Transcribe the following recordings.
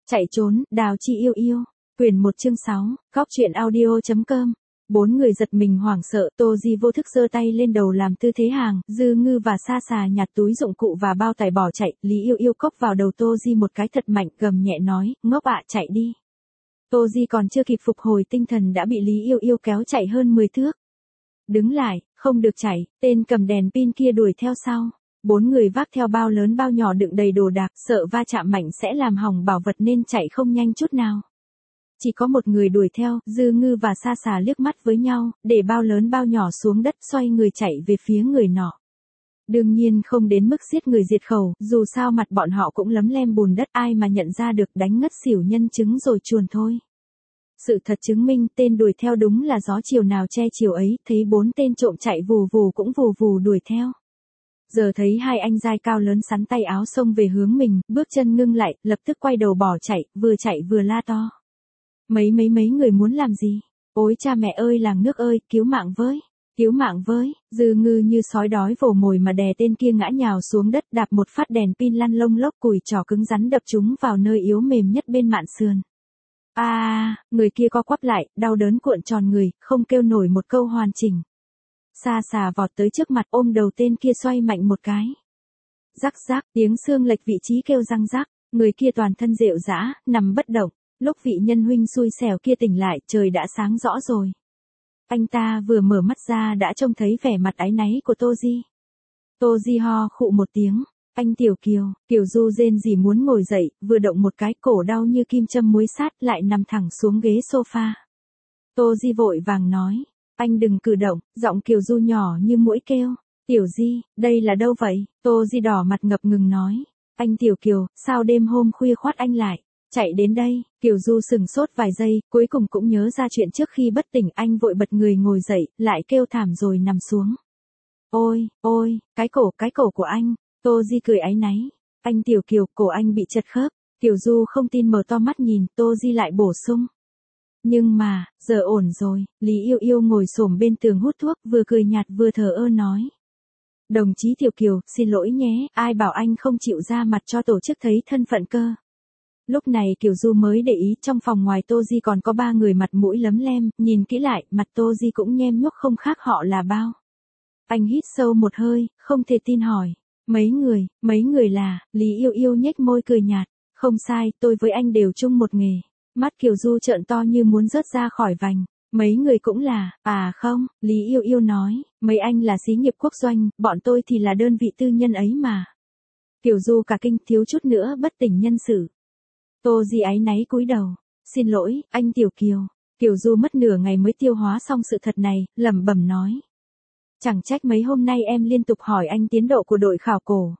Chạy trốn, Đào Chi yêu yêu. Quyển 1 chương 6, góc truyện audio.com. Bốn người giật mình hoảng sợ, Tô Di vô thức giơ tay lên đầu làm tư thế hàng, Dư Ngư và Sa Sà nhặt túi dụng cụ và bao tải bỏ chạy, Lý Yêu Yêu cốc vào đầu Tô Di một cái thật mạnh, gầm nhẹ nói, ngốc ạ, chạy đi. Tô Di còn chưa kịp phục hồi tinh thần đã bị Lý Yêu Yêu kéo chạy hơn 10 thước. Đứng lại, không được chạy, tên cầm đèn pin kia đuổi theo sau. Bốn người vác theo bao lớn bao nhỏ đựng đầy đồ đạc, sợ va chạm mạnh sẽ làm hỏng bảo vật nên chạy không nhanh chút nào. Chỉ có một người đuổi theo, Dư Ngư và Sa Sà liếc mắt với nhau, để bao lớn bao nhỏ xuống đất xoay người chạy về phía người nọ. Đương nhiên không đến mức giết người diệt khẩu, dù sao mặt bọn họ cũng lấm lem bùn đất, ai mà nhận ra được, đánh ngất xỉu nhân chứng rồi chuồn thôi. Sự thật chứng minh tên đuổi theo đúng là gió chiều nào che chiều ấy, thấy bốn tên trộm chạy vù vù cũng vù vù đuổi theo. Giờ thấy hai anh giai cao lớn sắn tay áo xông về hướng mình, bước chân ngưng lại, lập tức quay đầu bỏ chạy vừa la to. Mấy người muốn làm gì? Ôi cha mẹ ơi, làng nước ơi, cứu mạng với, Dư Ngư như sói đói vồ mồi mà đè tên kia ngã nhào xuống đất, đạp một phát đèn pin lăn lông lốc cùi trỏ cứng rắn đập chúng vào nơi yếu mềm nhất bên mạn sườn. Người kia co quắp lại, đau đớn cuộn tròn người, không kêu nổi một câu hoàn chỉnh. Sa Sà vọt tới trước mặt ôm đầu tên kia xoay mạnh một cái. Rắc rắc, tiếng xương lệch vị trí kêu răng rắc, người kia toàn thân rệu rã, nằm bất động. Lúc vị nhân huynh xui xẻo kia tỉnh lại, trời đã sáng rõ rồi. Anh ta vừa mở mắt ra đã trông thấy vẻ mặt áy náy của Tô Di. Tô Di ho khụ một tiếng, anh Tiểu Kiều, Kiều Du rên rỉ muốn ngồi dậy, vừa động một cái cổ đau như kim châm muối sát lại nằm thẳng xuống ghế sofa. Tô Di vội vàng nói, anh đừng cử động, giọng Kiều Du nhỏ như muỗi kêu. Tiểu Di, đây là đâu vậy? Tô Di đỏ mặt ngập ngừng nói, anh Tiểu Kiều, sao đêm hôm khuya khoắt anh lại chạy đến đây? Kiều Du sừng sốt vài giây, cuối cùng cũng nhớ ra chuyện trước khi bất tỉnh, anh vội bật người ngồi dậy, lại kêu thảm rồi nằm xuống. Ôi, cái cổ của anh. Tô Di cười áy náy. Anh Tiểu Kiều, cổ anh bị chật khớp. Kiều Du không tin mở to mắt nhìn, Tô Di lại bổ sung. Nhưng mà, giờ ổn rồi. Lý Yêu Yêu ngồi xổm bên tường hút thuốc, vừa cười nhạt vừa thờ ơ nói. Đồng chí Tiểu Kiều, xin lỗi nhé, ai bảo anh không chịu ra mặt cho tổ chức thấy thân phận cơ. Lúc này Kiều Du mới để ý trong phòng ngoài Tô Di còn có 3 người mặt mũi lấm lem, nhìn kỹ lại, mặt Tô Di cũng nhem nhuốc không khác họ là bao. Anh hít sâu một hơi, không thể tin hỏi. Mấy người là, Lý Yêu Yêu nhếch môi cười nhạt. Không sai, tôi với anh đều chung một nghề. Mắt Kiều Du trợn to như muốn rớt ra khỏi vành. Mấy người cũng là, không, Lý Yêu Yêu nói, mấy anh là xí nghiệp quốc doanh, bọn tôi thì là đơn vị tư nhân ấy mà. Kiều Du cả kinh thiếu chút nữa bất tỉnh nhân sự. Tô Di áy náy cúi đầu. Xin lỗi, anh Tiểu Kiều. Kiều Du mất nửa ngày mới tiêu hóa xong sự thật này, lẩm bẩm nói. Chẳng trách mấy hôm nay em liên tục hỏi anh tiến độ của đội khảo cổ.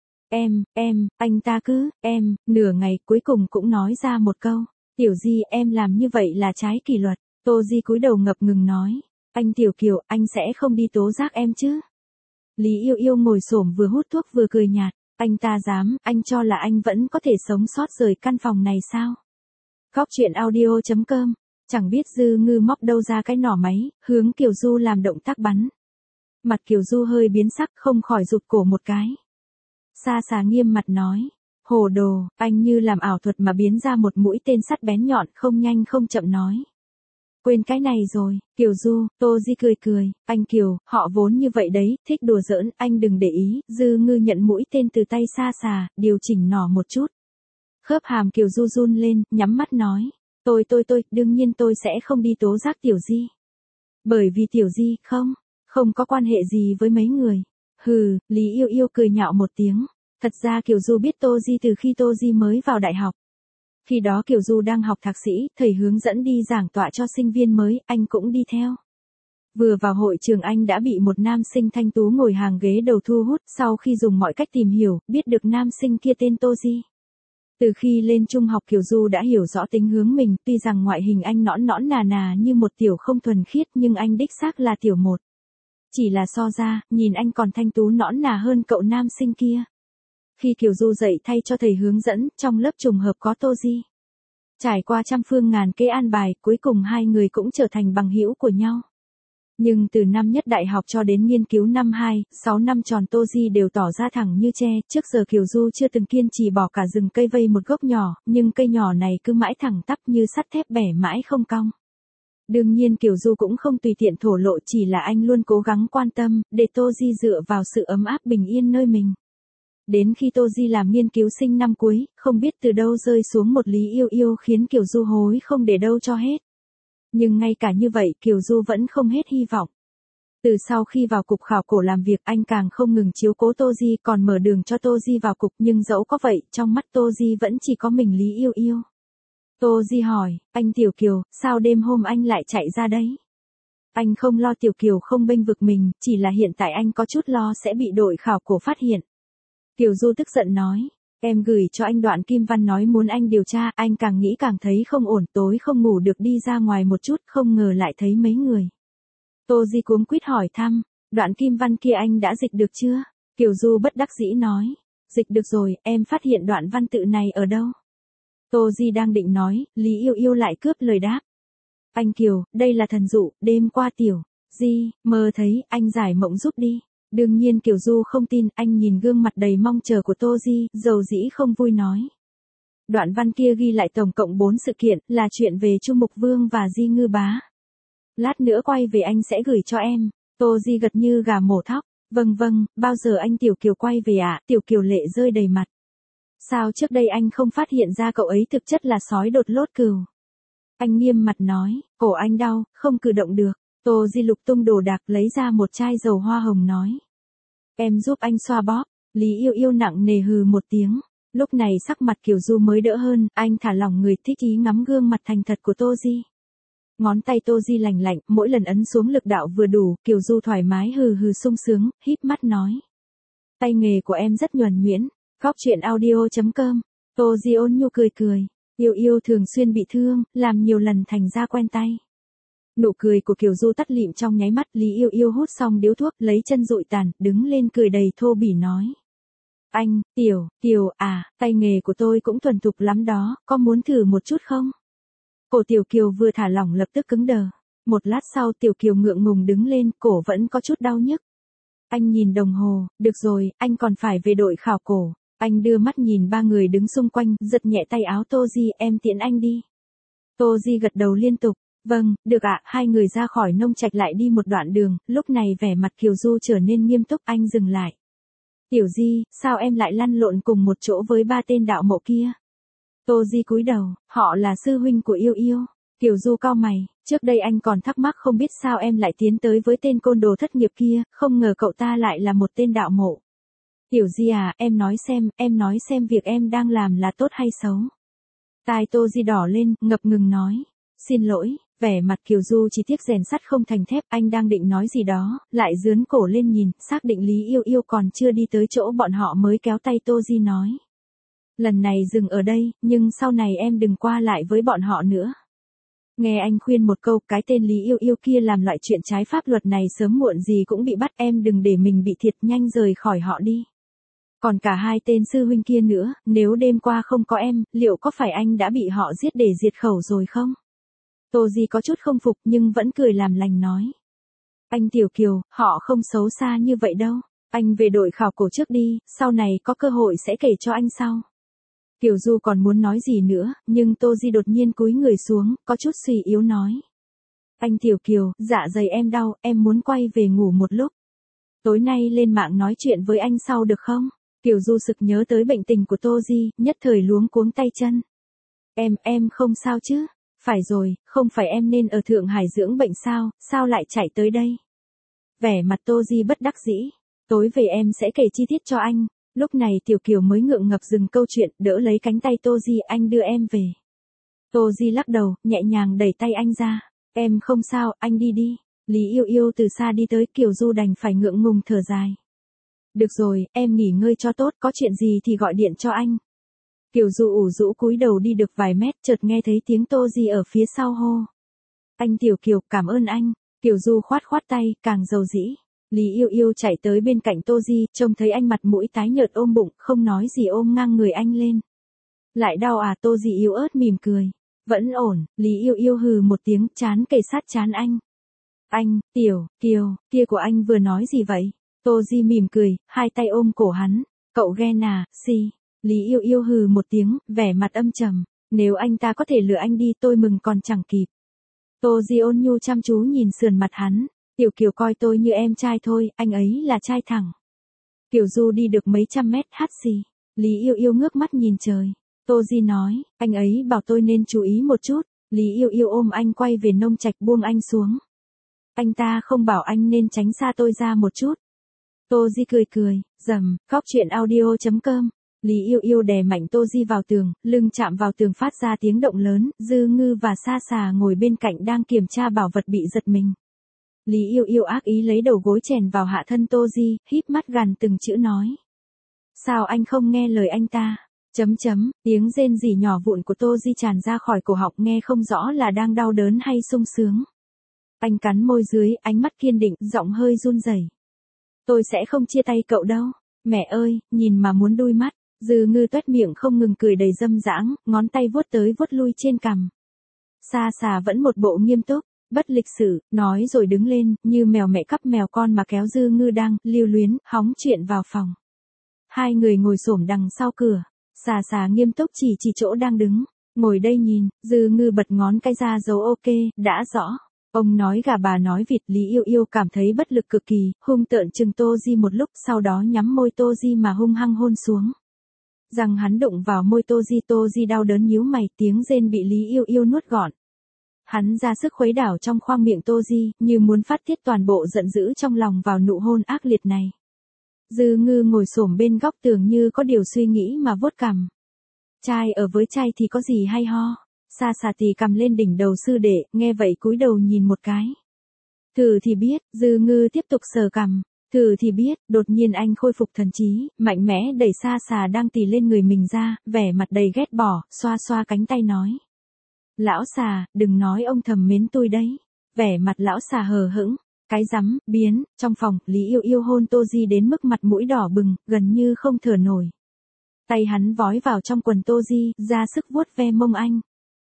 Anh ta cứ, nửa ngày cuối cùng cũng nói ra một câu. Tiểu Di, em làm như vậy là trái kỷ luật. Tô Di cúi đầu ngập ngừng nói. Anh Tiểu Kiều, anh sẽ không đi tố giác em chứ? Lý Yêu Yêu ngồi xổm vừa hút thuốc vừa cười nhạt. Anh ta dám, anh cho là anh vẫn có thể sống sót rời căn phòng này sao? Góc truyện audio.com. Chẳng biết Dư Ngư móc đâu ra cái nỏ máy, hướng Kiều Du làm động tác bắn. Mặt Kiều Du hơi biến sắc, không khỏi rụt cổ một cái. Sa Sà nghiêm mặt nói. Hồ đồ, anh như làm ảo thuật mà biến ra một mũi tên sắt bén nhọn, không nhanh không chậm nói. Quên cái này rồi, Kiều Du. Tô Di cười, anh Kiều, họ vốn như vậy đấy, thích đùa giỡn, anh đừng để ý. Dư Ngư nhận mũi tên từ tay Sa Sà, điều chỉnh nỏ một chút. Khớp hàm Kiều Du run lên, nhắm mắt nói. Tôi, đương nhiên tôi sẽ không đi tố giác Tiểu Di. Bởi vì Tiểu Di, không có quan hệ gì với mấy người. Hừ, Lý Yêu Yêu cười nhạo một tiếng. Thật ra Kiều Du biết Tô Di từ khi Tô Di mới vào đại học. Khi đó Kiều Du đang học thạc sĩ, thầy hướng dẫn đi giảng tọa cho sinh viên mới, anh cũng đi theo. Vừa vào hội trường anh đã bị một nam sinh thanh tú ngồi hàng ghế đầu thu hút, sau khi dùng mọi cách tìm hiểu, biết được nam sinh kia tên Tô Di. Từ khi lên trung học Kiều Du đã hiểu rõ tính hướng mình, tuy rằng ngoại hình anh nõn nà như một tiểu không thuần khiết nhưng anh đích xác là tiểu một. Chỉ là so ra, nhìn anh còn thanh tú nõn nà hơn cậu nam sinh kia. Khi Kiều Du dậy thay cho thầy hướng dẫn, trong lớp trùng hợp có Tô Di. Trải qua trăm phương ngàn kế an bài, cuối cùng hai người cũng trở thành bằng hữu của nhau. Nhưng từ năm nhất đại học cho đến nghiên cứu năm 2, 6 năm tròn Tô Di đều tỏ ra thẳng như tre, trước giờ Kiều Du chưa từng kiên trì bỏ cả rừng cây vây một gốc nhỏ, nhưng cây nhỏ này cứ mãi thẳng tắp như sắt thép bẻ mãi không cong. Đương nhiên Kiều Du cũng không tùy tiện thổ lộ, chỉ là anh luôn cố gắng quan tâm, để Tô Di dựa vào sự ấm áp bình yên nơi mình. Đến khi Tô Di làm nghiên cứu sinh năm cuối, không biết từ đâu rơi xuống một Lý Yêu Yêu khiến Kiều Du hối không để đâu cho hết. Nhưng ngay cả như vậy Kiều Du vẫn không hết hy vọng. Từ sau khi vào cục khảo cổ làm việc anh càng không ngừng chiếu cố Tô Di, còn mở đường cho Tô Di vào cục, nhưng dẫu có vậy, trong mắt Tô Di vẫn chỉ có mình Lý Yêu Yêu. Tô Di hỏi, anh Tiểu Kiều, sao đêm hôm anh lại chạy ra đấy? Anh không lo Tiểu Kiều không bênh vực mình, chỉ là hiện tại anh có chút lo sẽ bị đội khảo cổ phát hiện. Kiều Du tức giận nói, em gửi cho anh đoạn Kim Văn nói muốn anh điều tra, anh càng nghĩ càng thấy không ổn, tối không ngủ được đi ra ngoài một chút, không ngờ lại thấy mấy người. Tô Di cuống quýt hỏi thăm, đoạn Kim Văn kia anh đã dịch được chưa? Kiều Du bất đắc dĩ nói, dịch được rồi, em phát hiện đoạn văn tự này ở đâu? Tô Di đang định nói, Lý Yêu Yêu lại cướp lời đáp. Anh Kiều, đây là thần dụ, đêm qua Tiểu Di mơ thấy, anh giải mộng giúp đi. Đương nhiên Kiều Du không tin, anh nhìn gương mặt đầy mong chờ của Tô Di, dầu dĩ không vui nói. Đoạn văn kia ghi lại tổng cộng 4 sự kiện, là chuyện về Chu Mục Vương và Di Ngư Bá. Lát nữa quay về anh sẽ gửi cho em. Tô Di gật như gà mổ thóc. Vâng vâng, bao giờ anh Tiểu Kiều quay về ạ? Tiểu Kiều lệ rơi đầy mặt. Sao trước đây anh không phát hiện ra cậu ấy thực chất là sói đột lốt cừu? Anh nghiêm mặt nói, cổ anh đau, không cử động được. Tô Di lục tung đồ đạc lấy ra một chai dầu hoa hồng nói. Em giúp anh xoa bóp. Lý Yêu Yêu nặng nề hừ một tiếng. Lúc này sắc mặt Kiều Du mới đỡ hơn, anh thả lỏng người thích ý ngắm gương mặt thành thật của Tô Di. Ngón tay Tô Di lành lạnh, mỗi lần ấn xuống lực đạo vừa đủ, Kiều Du thoải mái hừ hừ sung sướng, híp mắt nói. Tay nghề của em rất nhuần nhuyễn. Góc truyện audio.com. Tô Di ôn nhu cười cười. Yêu Yêu thường xuyên bị thương, làm nhiều lần thành ra quen tay. Nụ cười của Kiều Du tắt lịm trong nháy mắt, Lý Yêu Yêu hút xong điếu thuốc, lấy chân dụi tàn, đứng lên cười đầy thô bỉ nói. Anh, Tiểu Kiều à, tay nghề của tôi cũng thuần thục lắm đó, có muốn thử một chút không? Cổ Tiểu Kiều vừa thả lỏng lập tức cứng đờ. Một lát sau Tiểu Kiều ngượng ngùng đứng lên, cổ vẫn có chút đau nhức. Anh nhìn đồng hồ, được rồi, anh còn phải về đội khảo cổ. Anh đưa mắt nhìn ba người đứng xung quanh, giật nhẹ tay áo Tô Di, em tiễn anh đi. Tô Di gật đầu liên tục. Vâng, được ạ, hai người ra khỏi nông trạch lại đi một đoạn đường, lúc này vẻ mặt Kiều Du trở nên nghiêm túc, anh dừng lại. Tiểu Di, sao em lại lăn lộn cùng một chỗ với ba tên đạo mộ kia? Tô Di cúi đầu, họ là sư huynh của Yêu Yêu. Kiều Du cau mày, trước đây anh còn thắc mắc không biết sao em lại tiến tới với tên côn đồ thất nghiệp kia, không ngờ cậu ta lại là một tên đạo mộ. Tiểu Di à, em nói xem việc em đang làm là tốt hay xấu. Tai Tô Di đỏ lên, ngập ngừng nói. Xin lỗi, vẻ mặt Kiều Du chỉ tiếc rèn sắt không thành thép, anh đang định nói gì đó, lại dướn cổ lên nhìn, xác định Lý Yêu Yêu còn chưa đi tới chỗ bọn họ mới kéo tay Tô Di nói. Lần này dừng ở đây, nhưng sau này em đừng qua lại với bọn họ nữa. Nghe anh khuyên một câu, cái tên Lý Yêu Yêu kia làm loại chuyện trái pháp luật này sớm muộn gì cũng bị bắt, em đừng để mình bị thiệt, nhanh rời khỏi họ đi. Còn cả hai tên sư huynh kia nữa, nếu đêm qua không có em, liệu có phải anh đã bị họ giết để diệt khẩu rồi không? Tô Di có chút không phục nhưng vẫn cười làm lành nói. Anh Tiểu Kiều, họ không xấu xa như vậy đâu. Anh về đội khảo cổ trước đi, sau này có cơ hội sẽ kể cho anh sau. Kiều Du còn muốn nói gì nữa, nhưng Tô Di đột nhiên cúi người xuống, có chút suy yếu nói. Anh Tiểu Kiều, dạ dày em đau, em muốn quay về ngủ một lúc. Tối nay lên mạng nói chuyện với anh sau được không? Kiều Du sực nhớ tới bệnh tình của Tô Di, nhất thời luống cuống tay chân. Em không sao chứ? Phải rồi, không phải em nên ở Thượng Hải dưỡng bệnh sao lại chạy tới đây? Vẻ mặt Tô Di bất đắc dĩ. Tối về em sẽ kể chi tiết cho anh. Lúc này Tiểu Kiều mới ngượng ngập dừng câu chuyện, đỡ lấy cánh tay Tô Di, anh đưa em về. Tô Di lắc đầu, nhẹ nhàng đẩy tay anh ra. Em không sao, anh đi đi. Lý Yêu Yêu từ xa đi tới, Kiều Du đành phải ngượng ngùng thở dài. Được rồi, em nghỉ ngơi cho tốt, có chuyện gì thì gọi điện cho anh. Kiều Du ủ rũ cúi đầu đi được vài mét, chợt nghe thấy tiếng Tô Di ở phía sau hô. Anh Tiểu Kiều, cảm ơn anh. Kiều Du khoát khoát tay, càng dầu dĩ. Lý Yêu Yêu chạy tới bên cạnh Tô Di, trông thấy anh mặt mũi tái nhợt ôm bụng, không nói gì ôm ngang người anh lên. Lại đau à? Tô Di yếu ớt mỉm cười. Vẫn ổn. Lý Yêu Yêu hừ một tiếng, chán kề sát chán anh. Anh, Tiểu, Kiều, kia của anh vừa nói gì vậy? Tô Di mỉm cười, hai tay ôm cổ hắn. Cậu ghen à, si. Lý Yêu Yêu hừ một tiếng, vẻ mặt âm trầm. Nếu anh ta có thể lừa anh đi tôi mừng còn chẳng kịp. Tô Di ôn nhu chăm chú nhìn sườn mặt hắn. Tiểu Kiều coi tôi như em trai thôi, anh ấy là trai thẳng. Kiều Du đi được mấy trăm mét hát xì. Lý Yêu Yêu ngước mắt nhìn trời. Tô Di nói, anh ấy bảo tôi nên chú ý một chút. Lý Yêu Yêu ôm anh quay về Nông Trạch buông anh xuống. Anh ta không bảo anh nên tránh xa tôi ra một chút. Tô Di cười cười, rầm, khóc chuyện audio.com. Lý Yêu Yêu đè mạnh Tô Di vào tường, lưng chạm vào tường phát ra tiếng động lớn, Dư Ngư và Sa Sà ngồi bên cạnh đang kiểm tra bảo vật bị giật mình. Lý Yêu Yêu ác ý lấy đầu gối chèn vào hạ thân Tô Di, híp mắt gằn từng chữ nói. Sao anh không nghe lời anh ta? Tiếng rên rỉ nhỏ vụn của Tô Di tràn ra khỏi cổ họng nghe không rõ là đang đau đớn hay sung sướng. Anh cắn môi dưới, ánh mắt kiên định, giọng hơi run rẩy. Tôi sẽ không chia tay cậu đâu. Mẹ ơi, nhìn mà muốn đui mắt. Dư Ngư toét miệng không ngừng cười đầy dâm dãng, ngón tay vuốt tới vuốt lui trên cằm. Sa Sà vẫn một bộ nghiêm túc, bất lịch sự, nói rồi đứng lên, như mèo mẹ cắp mèo con mà kéo Dư Ngư đang lưu luyến, hóng chuyện vào phòng. Hai người ngồi xổm đằng sau cửa. Sa Sà nghiêm túc chỉ chỗ đang đứng. Ngồi đây nhìn, Dư Ngư bật ngón cái ra dấu ok, đã rõ. Ông nói gà bà nói vịt. Lý Yêu Yêu cảm thấy bất lực cực kỳ, hung tợn chừng Tô Di một lúc, sau đó nhắm môi Tô Di mà hung hăng hôn xuống. Răng hắn đụng vào môi Tô Di đau đớn nhíu mày, tiếng rên bị Lý Yêu Yêu nuốt gọn. Hắn ra sức khuấy đảo trong khoang miệng Tô Di, như muốn phát tiết toàn bộ giận dữ trong lòng vào nụ hôn ác liệt này. Dư Ngư ngồi xổm bên góc tường như có điều suy nghĩ mà vuốt cằm. Trai ở với trai thì có gì hay ho. Sa Sà tì cầm lên đỉnh đầu sư đệ, nghe vậy cúi đầu nhìn một cái. Thử thì biết, Dư Ngư tiếp tục sờ cằm. Thử thì biết, đột nhiên anh khôi phục thần trí, mạnh mẽ đẩy Sa Sà đang tì lên người mình ra, vẻ mặt đầy ghét bỏ, xoa xoa cánh tay nói. Lão Sà, đừng nói ông thầm mến tôi đấy. Vẻ mặt lão Sà hờ hững. Cái rắm, biến, trong phòng, Lý Yêu Yêu hôn Tô Di đến mức mặt mũi đỏ bừng, gần như không thở nổi. Tay hắn vói vào trong quần Tô Di, ra sức vuốt ve mông anh.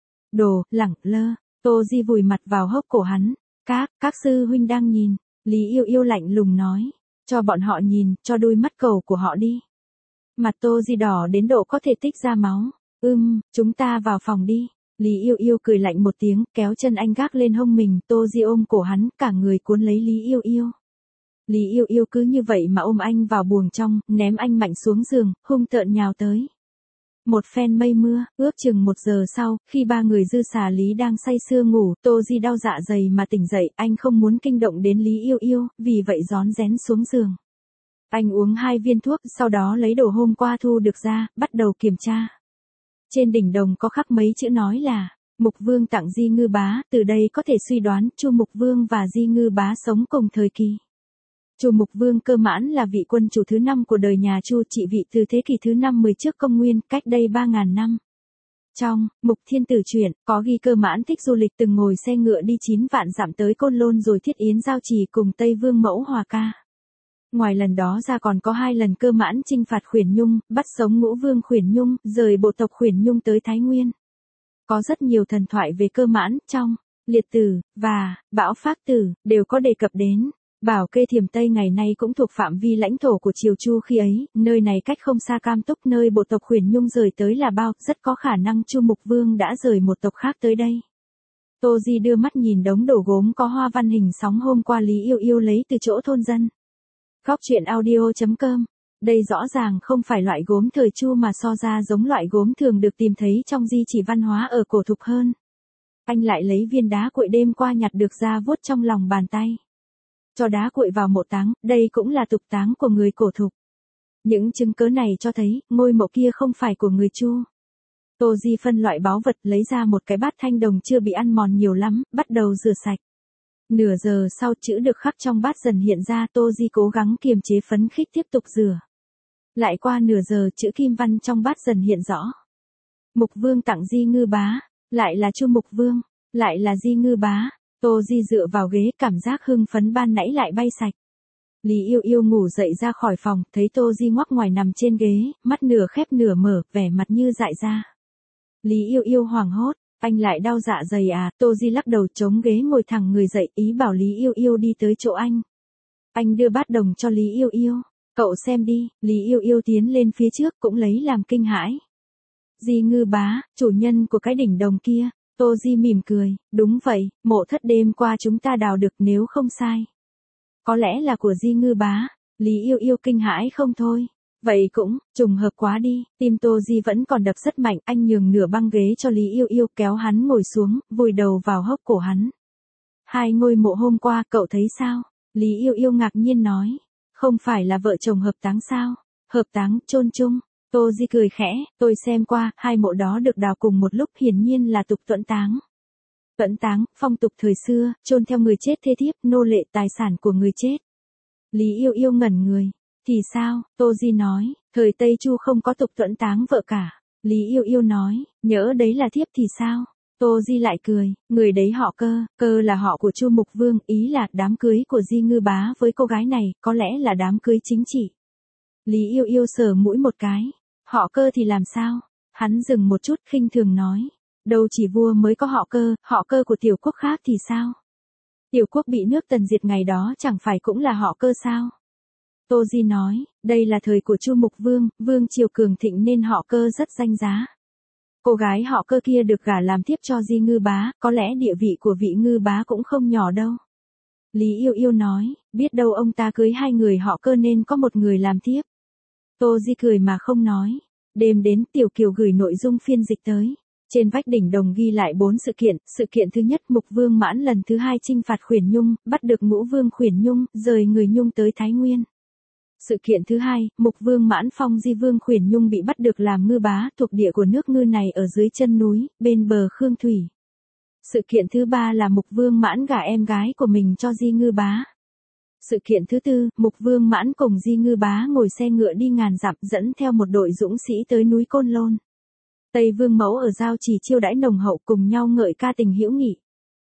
Đồ, lẳng lơ, Tô Di vùi mặt vào hốc cổ hắn. Các sư huynh đang nhìn. Lý Yêu Yêu lạnh lùng nói. Cho bọn họ nhìn, cho đôi mắt cầu của họ đi. Mặt Tô Di đỏ đến độ có thể tích ra máu. Chúng ta vào phòng đi. Lý Yêu Yêu cười lạnh một tiếng, kéo chân anh gác lên hông mình, Tô Di ôm cổ hắn, cả người cuốn lấy Lý Yêu Yêu. Lý Yêu Yêu cứ như vậy mà ôm anh vào buồng trong, ném anh mạnh xuống giường, hung tợn nhào tới. Một phen mây mưa, ước chừng 1 giờ sau, khi ba người Dư Xà Lý đang say sưa ngủ, Tô Di đau dạ dày mà tỉnh dậy, anh không muốn kinh động đến Lý Yêu Yêu, vì vậy rón rén xuống giường. Anh uống 2 viên thuốc, sau đó lấy đồ hôm qua thu được ra, bắt đầu kiểm tra. Trên đỉnh đồng có khắc mấy chữ nói là, Mục Vương tặng Di Ngư Bá, từ đây có thể suy đoán, Chu Mục Vương và Di Ngư Bá sống cùng thời kỳ. Chu Mục Vương Cơ Mãn là vị quân chủ thứ 5 của đời nhà Chu, trị vị từ thế kỷ thứ 50 trước công nguyên, cách đây 3.000 năm. Trong Mục Thiên Tử truyện, có ghi Cơ Mãn thích du lịch từng ngồi xe ngựa đi 9 vạn dặm tới Côn Lôn rồi thiết yến giao trì cùng Tây Vương Mẫu Hòa ca. Ngoài lần đó ra còn có 2 lần Cơ Mãn chinh phạt Khuyển Nhung, bắt sống Ngũ Vương Khuyển Nhung, rời bộ tộc Khuyển Nhung tới Thái Nguyên. Có rất nhiều thần thoại về Cơ Mãn, trong Liệt Tử và Bão Phác Tử đều có đề cập đến. Bảo Kê Thiểm Tây ngày nay cũng thuộc phạm vi lãnh thổ của triều Chu khi ấy, nơi này cách không xa Cam Túc nơi bộ tộc Khuyển Nhung rời tới là bao, rất có khả năng Chu Mục Vương đã rời một tộc khác tới đây. Tô Di đưa mắt nhìn đống đồ gốm có hoa văn hình sóng hôm qua Lý Yêu Yêu lấy từ chỗ thôn dân. Khóc chuyện audio.com. Đây rõ ràng không phải loại gốm thời Chu mà so ra giống loại gốm thường được tìm thấy trong di chỉ văn hóa ở cổ Thục hơn. Anh lại lấy viên đá cuội đêm qua nhặt được ra vuốt trong lòng bàn tay. Cho đá cuội vào mộ táng, đây cũng là tục táng của người cổ Thục. Những chứng cớ này cho thấy, ngôi mộ kia không phải của người Chu. Tô Di phân loại báu vật, lấy ra một cái bát thanh đồng chưa bị ăn mòn nhiều lắm, bắt đầu rửa sạch. Nửa giờ sau chữ được khắc trong bát dần hiện ra, Tô Di cố gắng kiềm chế phấn khích tiếp tục rửa. Lại qua nửa giờ chữ kim văn trong bát dần hiện rõ. Mục Vương tặng Di Ngư Bá, lại là Chu Mục Vương, lại là Di Ngư Bá. Tô Di dựa vào ghế, cảm giác hưng phấn ban nãy lại bay sạch. Lý Yêu Yêu ngủ dậy ra khỏi phòng, thấy Tô Di ngoắc ngoài nằm trên ghế, mắt nửa khép nửa mở, vẻ mặt như dại ra. Lý Yêu Yêu hoảng hốt, Anh lại đau dạ dày à? Tô Di lắc đầu chống ghế ngồi thẳng người dậy, ý bảo Lý Yêu Yêu đi tới chỗ anh. Anh đưa bát đồng cho Lý Yêu Yêu. Cậu xem đi. Lý Yêu Yêu tiến lên phía trước cũng lấy làm kinh hãi. Di Ngư Bá, chủ nhân của cái đỉnh đồng kia. Tô Di mỉm cười, đúng vậy, mộ thất đêm qua chúng ta đào được nếu không sai. Có lẽ là của Di Ngư Bá. Lý Yêu Yêu kinh hãi không thôi. Vậy cũng, trùng hợp quá đi, tim Tô Di vẫn còn đập rất mạnh, anh nhường nửa băng ghế cho Lý Yêu Yêu kéo hắn ngồi xuống, vùi đầu vào hốc cổ hắn. Hai ngôi mộ hôm qua cậu thấy sao? Lý Yêu Yêu ngạc nhiên nói. Không phải là vợ chồng hợp táng sao? Hợp táng, chôn chung. Tô Di cười khẽ, tôi xem qua, hai mộ đó được đào cùng một lúc hiển nhiên là tục tuẫn táng. Tuẫn táng, phong tục thời xưa, chôn theo người chết thê thiếp, nô lệ tài sản của người chết. Lý Yêu Yêu ngẩn người. Thì sao? Tô Di nói, thời Tây Chu không có tục tuẫn táng vợ cả. Lý Yêu Yêu nói, nhỡ đấy là thiếp thì sao? Tô Di lại cười, người đấy họ Cơ, Cơ là họ của Chu Mục Vương, ý là đám cưới của Di Ngư Bá với cô gái này, có lẽ là đám cưới chính trị. Lý Yêu Yêu sờ mũi một cái, họ Cơ thì làm sao? Hắn dừng một chút khinh thường nói, đâu chỉ vua mới có họ Cơ của tiểu quốc khác thì sao? Tiểu quốc bị nước Tần diệt ngày đó chẳng phải cũng là họ Cơ sao? Tô Di nói, đây là thời của Chu Mục Vương, vương triều cường thịnh nên họ Cơ rất danh giá. Cô gái họ Cơ kia được gả làm thiếp cho Di Ngư Bá, có lẽ địa vị của vị Ngư Bá cũng không nhỏ đâu. Lý Yêu Yêu nói, biết đâu ông ta cưới hai người họ Cơ nên có một người làm thiếp. Tô Di cười mà không nói. Đêm đến Tiểu Kiều gửi nội dung phiên dịch tới. Trên vách đỉnh đồng ghi lại 4 sự kiện thứ nhất Mục Vương Mãn lần thứ hai chinh phạt Khuyển Nhung, bắt được Ngũ Vương Khuyển Nhung, rời người Nhung tới Thái Nguyên. Sự kiện thứ hai, Mục Vương Mãn phong Di Vương Khuyển Nhung bị bắt được làm ngư bá thuộc địa của nước Ngư này ở dưới chân núi, bên bờ Khương Thủy. Sự kiện thứ ba là Mục Vương Mãn gả em gái của mình cho Di Ngư Bá. Sự kiện thứ tư, Mục Vương Mãn cùng Di Ngư Bá ngồi xe ngựa đi ngàn dặm dẫn theo một đội dũng sĩ tới núi Côn Lôn. Tây Vương Mẫu ở Giao Chỉ chiêu đãi nồng hậu cùng nhau ngợi ca tình hữu nghị.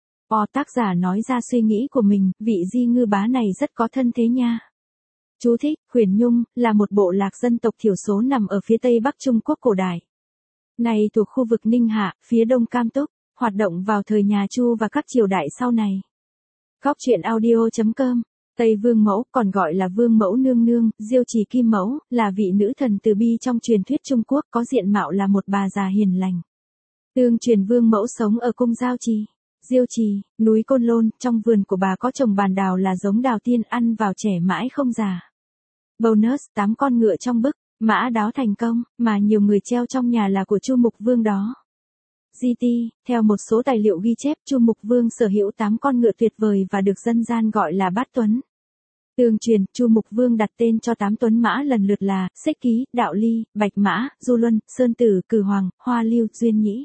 Tác giả nói ra suy nghĩ của mình, vị Di Ngư Bá này rất có thân thế nha. Chú thích, Khuyển Nhung, là một bộ lạc dân tộc thiểu số nằm ở phía tây bắc Trung Quốc cổ đại. Này thuộc khu vực Ninh Hạ, phía đông Cam Túc, hoạt động vào thời nhà Chu và các triều đại sau này. Góc truyện audio.com. Tây Vương Mẫu, còn gọi là Vương Mẫu Nương Nương, Diêu Trì Kim Mẫu, là vị nữ thần từ bi trong truyền thuyết Trung Quốc, có diện mạo là một bà già hiền lành. Tương truyền Vương Mẫu sống ở cung Giao Trì. Diêu Trì, núi Côn Lôn, trong vườn của bà có trồng bàn đào là giống đào tiên ăn vào trẻ mãi không già. Bonus, 8 con ngựa trong bức, mã đáo thành công, mà nhiều người treo trong nhà là của Chu Mục Vương đó. GT, theo một số tài liệu ghi chép, Chu Mục Vương sở hữu 8 con ngựa tuyệt vời và được dân gian gọi là Bát Tuấn. Tương truyền, Chu Mục Vương đặt tên cho 8 tuấn mã lần lượt là Xích Ký, Đạo Ly, Bạch Mã, Du Luân, Sơn Tử, Cử Hoàng, Hoa Lưu, Duyên Nhĩ.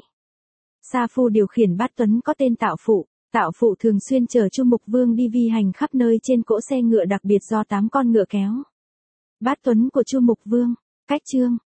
Sa Phu điều khiển Bát Tuấn có tên Tạo Phụ. Tạo Phụ thường xuyên chở Chu Mục Vương đi vi hành khắp nơi trên cỗ xe ngựa đặc biệt do 8 con ngựa kéo. Bát Tuấn của Chu Mục Vương. Cách chương